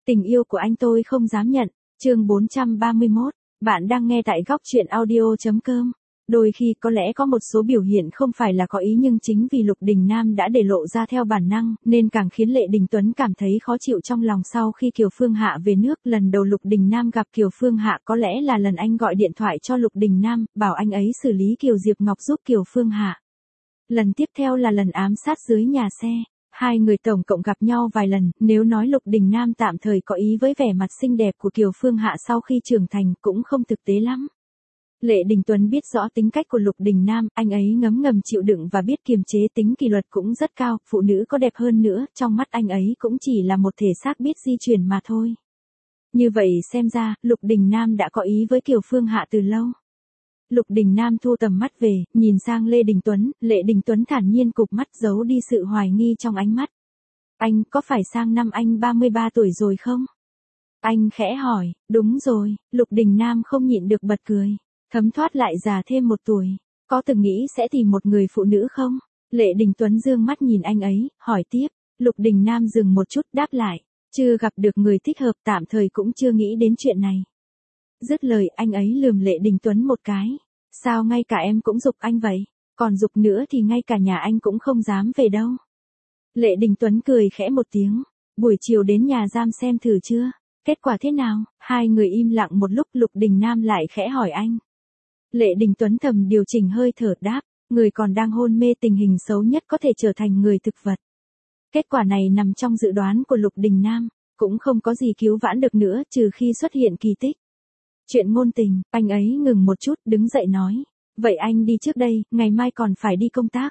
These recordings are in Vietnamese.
Tình yêu của anh tôi không dám nhận. Chương 431. Bạn đang nghe tại góc truyện audio.com. Đôi khi có lẽ có một số biểu hiện không phải là có ý, nhưng chính vì Lục Đình Nam đã để lộ ra theo bản năng, nên càng khiến Lệ Đình Tuấn cảm thấy khó chịu trong lòng. Sau khi Kiều Phương Hạ về nước, lần đầu Lục Đình Nam gặp Kiều Phương Hạ có lẽ là lần anh gọi điện thoại cho Lục Đình Nam, bảo anh ấy xử lý Kiều Diệp Ngọc giúp Kiều Phương Hạ. Lần tiếp theo là lần ám sát dưới nhà xe. Hai người tổng cộng gặp nhau vài lần, nếu nói Lục Đình Nam tạm thời có ý với vẻ mặt xinh đẹp của Kiều Phương Hạ sau khi trưởng thành cũng không thực tế lắm. Lệ Đình Tuấn biết rõ tính cách của Lục Đình Nam, anh ấy ngấm ngầm chịu đựng và biết kiềm chế, tính kỷ luật cũng rất cao, phụ nữ có đẹp hơn nữa, trong mắt anh ấy cũng chỉ là một thể xác biết di chuyển mà thôi. Như vậy xem ra, Lục Đình Nam đã có ý với Kiều Phương Hạ từ lâu. Lục Đình Nam thu tầm mắt về, nhìn sang Lê Đình Tuấn, Lệ Đình Tuấn thản nhiên cụp mắt giấu đi sự hoài nghi trong ánh mắt. Anh, có phải sang năm anh 33 tuổi rồi không? Anh khẽ hỏi. Đúng rồi, Lục Đình Nam không nhịn được bật cười. Thấm thoát lại già thêm 1 tuổi. Có từng nghĩ sẽ tìm một người phụ nữ không? Lệ Đình Tuấn dương mắt nhìn anh ấy, hỏi tiếp. Lục Đình Nam dừng một chút đáp lại. Chưa gặp được người thích hợp, tạm thời cũng chưa nghĩ đến chuyện này. Dứt lời anh ấy lườm Lệ Đình Tuấn một cái. Sao ngay cả em cũng giục anh vậy? Còn giục nữa thì ngay cả nhà anh cũng không dám về đâu. Lệ Đình Tuấn cười khẽ một tiếng. Buổi chiều đến nhà giam xem thử chưa? Kết quả thế nào? Hai người im lặng một lúc, Lục Đình Nam lại khẽ hỏi anh. Lệ Đình Tuấn thầm điều chỉnh hơi thở đáp. Người còn đang hôn mê, tình hình xấu nhất có thể trở thành người thực vật. Kết quả này nằm trong dự đoán của Lục Đình Nam. Cũng không có gì cứu vãn được nữa trừ khi xuất hiện kỳ tích. Chuyện ngôn tình, anh ấy ngừng một chút, đứng dậy nói. Vậy anh đi trước đây, ngày mai còn phải đi công tác.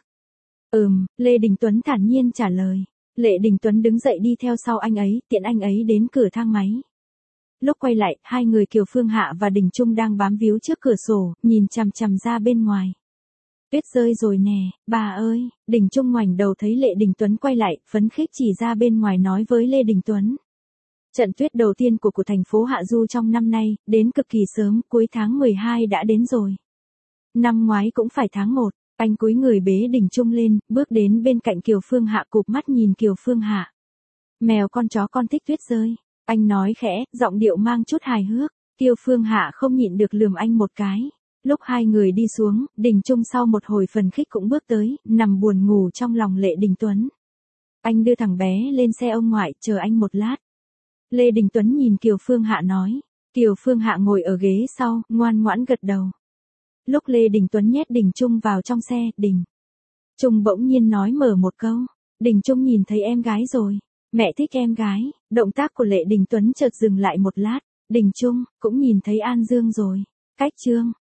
Lê Đình Tuấn thản nhiên trả lời. Lệ Đình Tuấn đứng dậy đi theo sau anh ấy, tiễn anh ấy đến cửa thang máy. Lúc quay lại, hai người Kiều Phương Hạ và Đình Trung đang bám víu trước cửa sổ, nhìn chằm chằm ra bên ngoài. Tuyết rơi rồi nè, bà ơi. Đình Trung ngoảnh đầu thấy Lệ Đình Tuấn quay lại, phấn khích chỉ ra bên ngoài nói với Lê Đình Tuấn. Trận tuyết đầu tiên của thành phố Hạ Du trong năm nay, đến cực kỳ sớm, cuối tháng 12 đã đến rồi. Năm ngoái cũng phải tháng 1, anh cúi người bế Đình Trung lên, bước đến bên cạnh Kiều Phương Hạ, cụp mắt nhìn Kiều Phương Hạ. Mèo con chó con thích tuyết rơi. Anh nói khẽ, giọng điệu mang chút hài hước. Kiều Phương Hạ không nhịn được lườm anh một cái. Lúc hai người đi xuống, Đình Trung sau một hồi phần khích cũng bước tới, nằm buồn ngủ trong lòng Lệ Đình Tuấn. Anh đưa thằng bé lên xe ông ngoại, chờ anh một lát. Lê Đình Tuấn nhìn Kiều Phương Hạ nói. Kiều Phương Hạ ngồi ở ghế sau, ngoan ngoãn gật đầu. Lúc Lê Đình Tuấn nhét Đình Trung vào trong xe, Đình Trung bỗng nhiên nói mở một câu. Đình Trung nhìn thấy em gái rồi. Mẹ thích em gái. Động tác của Lệ Đình Tuấn chợt dừng lại một lát. Đình Trung cũng nhìn thấy An Dương rồi. Cách Trương